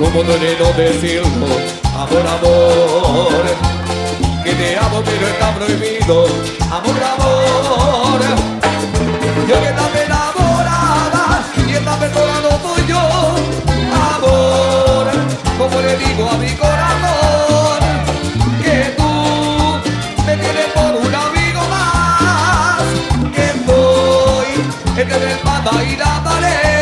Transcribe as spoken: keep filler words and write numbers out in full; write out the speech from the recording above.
¿Cómo no decirlo? Amor, amor, que te amo pero está prohibido. Amor, amor, yo que estaba enamorada y esta persona no soy yo. Amor, como le digo a mi corazón que tú me tienes por un amigo más, que soy el que me mata y la pared.